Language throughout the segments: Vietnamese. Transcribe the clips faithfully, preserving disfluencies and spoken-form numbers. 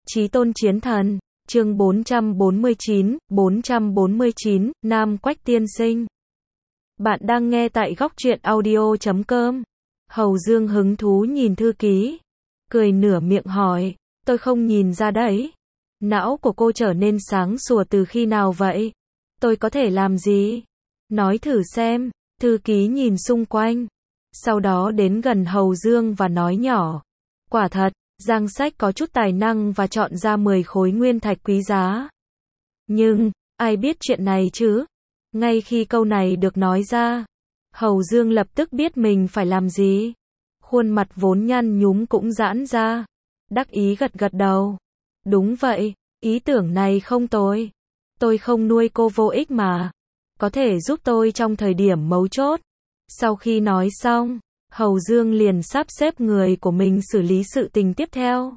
Chí tôn chiến thần, chương bốn trăm bốn mươi chín, bốn trăm bốn mươi chín, Nam Quách tiên sinh. Bạn đang nghe tại góc truyện audio chấm com. Hầu Dương hứng thú nhìn thư ký, cười nửa miệng hỏi, tôi không nhìn ra đấy. Não của cô trở nên sáng sủa từ khi nào vậy? Tôi có thể làm gì? Nói thử xem. Thư ký nhìn xung quanh, sau đó đến gần Hầu Dương và nói nhỏ, quả thật, Giang Sách có chút tài năng và chọn ra mười khối nguyên thạch quý giá. Nhưng, ai biết chuyện này chứ? Ngay khi câu này được nói ra, Hầu Dương lập tức biết mình phải làm gì. Khuôn mặt vốn nhăn nhúm cũng giãn ra, đắc ý gật gật đầu. Đúng vậy, ý tưởng này không tồi. Tôi không nuôi cô vô ích mà. Có thể giúp tôi trong thời điểm mấu chốt. Sau khi nói xong, Hầu Dương liền sắp xếp người của mình xử lý sự tình tiếp theo.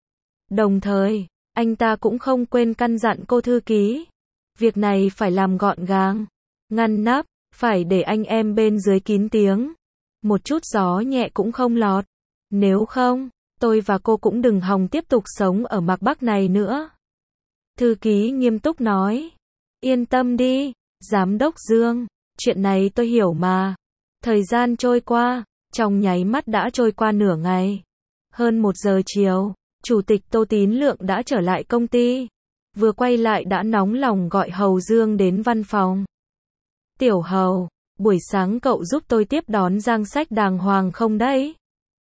Đồng thời, anh ta cũng không quên căn dặn cô thư ký. Việc này phải làm gọn gàng, ngăn nắp, phải để anh em bên dưới kín tiếng. Một chút gió nhẹ cũng không lọt. Nếu không, tôi và cô cũng đừng hòng tiếp tục sống ở Mạc Bắc này nữa. Thư ký nghiêm túc nói. Yên tâm đi, Giám đốc Dương, chuyện này tôi hiểu mà. Thời gian trôi qua, trong nháy mắt đã trôi qua nửa ngày. Hơn một giờ chiều, Chủ tịch Tô Tín Lượng đã trở lại công ty. Vừa quay lại đã nóng lòng gọi Hầu Dương đến văn phòng. Tiểu Hầu, buổi sáng cậu giúp tôi tiếp đón Giang Sách đàng hoàng không đấy?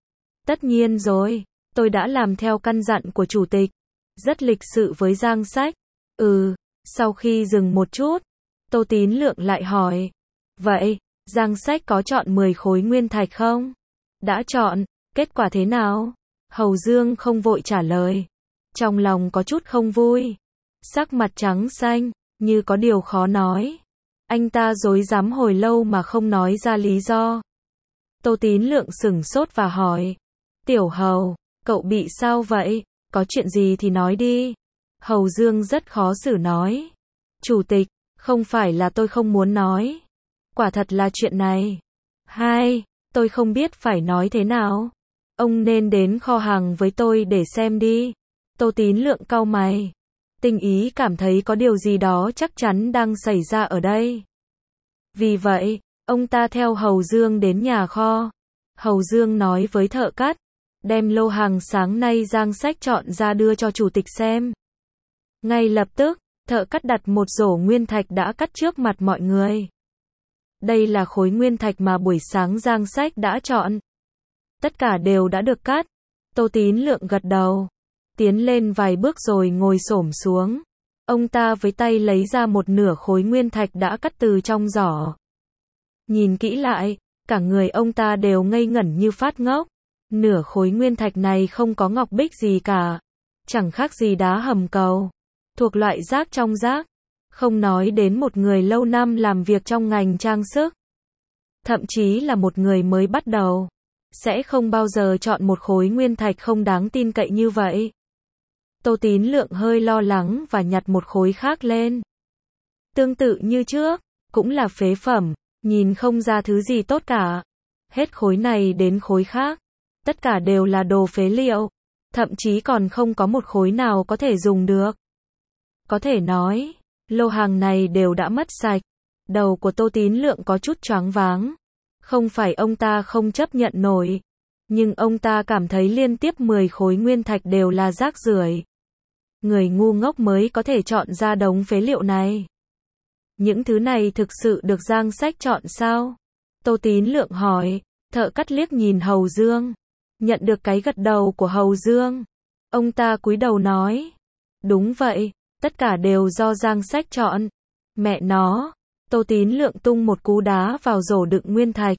Tất nhiên rồi, tôi đã làm theo căn dặn của Chủ tịch. Rất lịch sự với Giang Sách. Ừ, sau khi dừng một chút, Tô Tín Lượng lại hỏi. Vậy, Giang Sách có chọn mười khối nguyên thạch không? Đã chọn, kết quả thế nào? Hầu Dương không vội trả lời. Trong lòng có chút không vui. Sắc mặt trắng xanh, như có điều khó nói. Anh ta rối rắm hồi lâu mà không nói ra lý do. Tô Tín Lượng sửng sốt và hỏi. Tiểu Hầu, cậu bị sao vậy? Có chuyện gì thì nói đi. Hầu Dương rất khó xử nói. Chủ tịch, không phải là tôi không muốn nói. Quả thật là chuyện này. Hai, tôi không biết phải nói thế nào. Ông nên đến kho hàng với tôi để xem đi. Tô Tín Lượng cau mày. Tinh ý cảm thấy có điều gì đó chắc chắn đang xảy ra ở đây. Vì vậy, ông ta theo Hầu Dương đến nhà kho. Hầu Dương nói với thợ cắt, đem lô hàng sáng nay Giang Sách chọn ra đưa cho chủ tịch xem. Ngay lập tức, thợ cắt đặt một rổ nguyên thạch đã cắt trước mặt mọi người. Đây là khối nguyên thạch mà buổi sáng Giang Sách đã chọn. Tất cả đều đã được cắt. Tô Tín Lượng gật đầu, tiến lên vài bước rồi ngồi xổm xuống. Ông ta với tay lấy ra một nửa khối nguyên thạch đã cắt từ trong giỏ. Nhìn kỹ lại, cả người ông ta đều ngây ngẩn như phát ngốc. Nửa khối nguyên thạch này không có ngọc bích gì cả, chẳng khác gì đá hầm cầu, thuộc loại rác trong rác. Không nói đến một người lâu năm làm việc trong ngành trang sức, thậm chí là một người mới bắt đầu, sẽ không bao giờ chọn một khối nguyên thạch không đáng tin cậy như vậy. Tô Tín Lượng hơi lo lắng và nhặt một khối khác lên. Tương tự như trước, cũng là phế phẩm, nhìn không ra thứ gì tốt cả. Hết khối này đến khối khác, tất cả đều là đồ phế liệu, thậm chí còn không có một khối nào có thể dùng được. Có thể nói, lô hàng này đều đã mất sạch. Đầu của Tô Tín Lượng có chút choáng váng. Không phải ông ta không chấp nhận nổi, nhưng ông ta cảm thấy liên tiếp mười khối nguyên thạch đều là rác rưởi. Người ngu ngốc mới có thể chọn ra đống phế liệu này. Những thứ này thực sự được Giang Sách chọn sao? Tô Tín Lượng hỏi. Thợ cắt liếc nhìn Hầu Dương, nhận được cái gật đầu của Hầu Dương. Ông ta cúi đầu nói. Đúng vậy, tất cả đều do Giang Sách chọn. Mẹ nó. Tô Tín Lượng tung một cú đá vào rổ đựng nguyên thạch.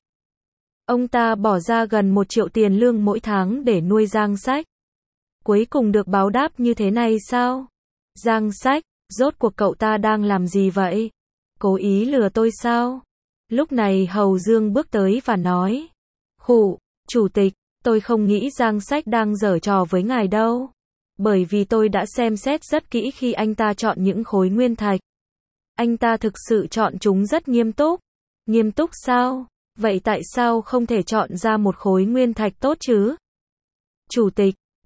Ông ta bỏ ra gần một triệu tiền lương mỗi tháng để nuôi Giang Sách. Cuối cùng được báo đáp như thế này sao? Giang Sách, rốt cuộc cậu ta đang làm gì vậy? Cố ý lừa tôi sao? Lúc này Hầu Dương bước tới và nói. Khụ, chủ tịch, tôi không nghĩ Giang Sách đang giở trò với ngài đâu. Bởi vì tôi đã xem xét rất kỹ khi anh ta chọn những khối nguyên thạch. Anh ta thực sự chọn chúng rất nghiêm túc. Nghiêm túc sao? Vậy tại sao không thể chọn ra một khối nguyên thạch tốt chứ? Chủ tịch,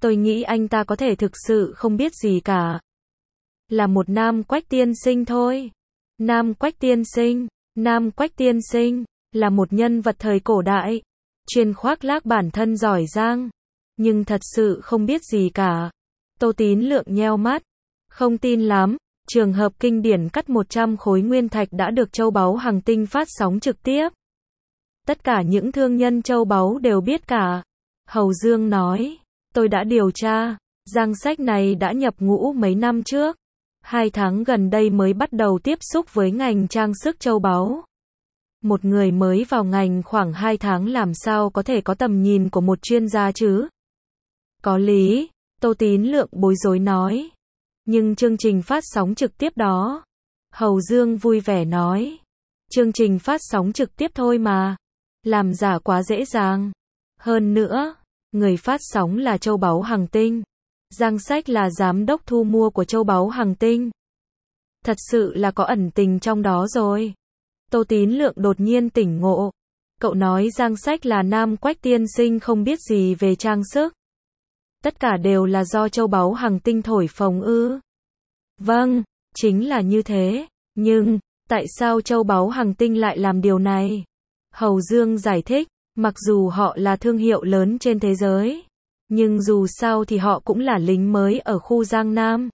Tôi nghĩ anh ta có thể thực sự không biết gì cả. Là một Nam Quách tiên sinh thôi. Nam Quách tiên sinh, Nam Quách tiên sinh, là một nhân vật thời cổ đại, chuyên khoác lác bản thân giỏi giang, nhưng thật sự không biết gì cả. Tô Tín Lượng nheo mắt, không tin lắm, trường hợp kinh điển cắt một trăm khối nguyên thạch đã được Châu Báu Hằng Tinh phát sóng trực tiếp. Tất cả những thương nhân châu báu đều biết cả. Hầu Dương nói, tôi đã điều tra, danh sách này đã nhập ngũ mấy năm trước. Hai tháng gần đây mới bắt đầu tiếp xúc với ngành trang sức châu báu. Một người mới vào ngành khoảng hai tháng làm sao có thể có tầm nhìn của một chuyên gia chứ? Có lý, Tô Tín Lượng bối rối nói. Nhưng chương trình phát sóng trực tiếp đó. Hầu Dương vui vẻ nói. Chương trình phát sóng trực tiếp thôi mà. Làm giả quá dễ dàng. Hơn nữa, người phát sóng là Châu Báu Hằng Tinh. Giang Sách là giám đốc thu mua của Châu Báu Hằng Tinh. Thật sự là có ẩn tình trong đó rồi. Tô Tín Lượng đột nhiên tỉnh ngộ. Cậu nói Giang Sách là Nam Quách tiên sinh không biết gì về trang sức. Tất cả đều là do Châu Báu Hằng Tinh thổi phồng ư? Vâng, chính là như thế. Nhưng, tại sao Châu Báu Hằng Tinh lại làm điều này? Hầu Dương giải thích, mặc dù họ là thương hiệu lớn trên thế giới, nhưng dù sao thì họ cũng là lính mới ở khu Giang Nam.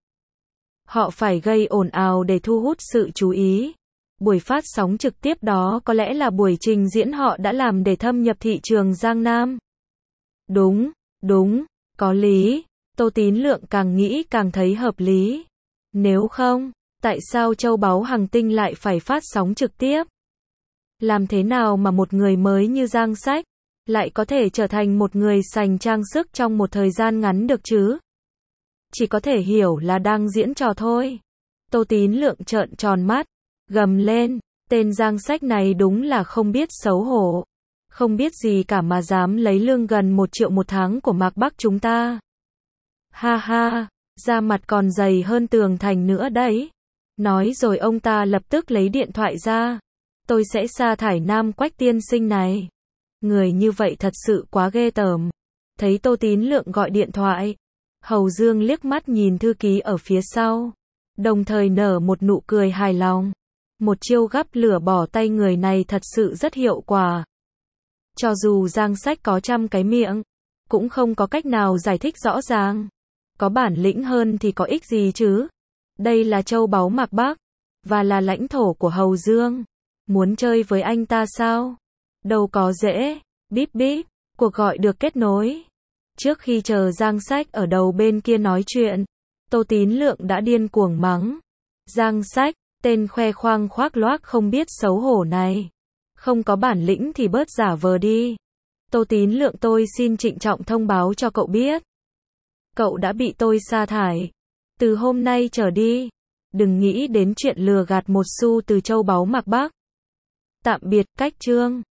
Họ phải gây ồn ào để thu hút sự chú ý. Buổi phát sóng trực tiếp đó có lẽ là buổi trình diễn họ đã làm để thâm nhập thị trường Giang Nam. Đúng, đúng, có lý. Tô Tín Lượng càng nghĩ càng thấy hợp lý. Nếu không, tại sao Châu Báu Hằng Tinh lại phải phát sóng trực tiếp? Làm thế nào mà một người mới như Giang Sách lại có thể trở thành một người sành trang sức trong một thời gian ngắn được chứ? Chỉ có thể hiểu là đang diễn trò thôi. Tô Tín Lượng trợn tròn mắt, gầm lên, tên Giang Sách này đúng là không biết xấu hổ. Không biết gì cả mà dám lấy lương gần một triệu một tháng của Mạc Bắc chúng ta. Ha ha, da mặt còn dày hơn tường thành nữa đấy. Nói rồi ông ta lập tức lấy điện thoại ra. Tôi sẽ sa thải Nam Quách tiên sinh này. Người như vậy thật sự quá ghê tởm. Thấy Tô Tín Lượng gọi điện thoại, Hầu Dương liếc mắt nhìn thư ký ở phía sau, đồng thời nở một nụ cười hài lòng. Một chiêu gắp lửa bỏ tay người này thật sự rất hiệu quả. Cho dù Giang Sách có trăm cái miệng, cũng không có cách nào giải thích rõ ràng. Có bản lĩnh hơn thì có ích gì chứ? Đây là châu báu Mạc Bắc, và là lãnh thổ của Hầu Dương. Muốn chơi với anh ta sao? Đâu có dễ. Bíp bíp, cuộc gọi được kết nối. Trước khi chờ Giang Sách ở đầu bên kia nói chuyện, Tô Tín Lượng đã điên cuồng mắng. Giang Sách, tên khoe khoang khoác loác không biết xấu hổ này. Không có bản lĩnh thì bớt giả vờ đi. Tô Tín Lượng, tôi xin trịnh trọng thông báo cho cậu biết. Cậu đã bị tôi sa thải. Từ hôm nay trở đi, đừng nghĩ đến chuyện lừa gạt một xu từ châu báu Mạc Bắc. Tạm biệt, cách chương.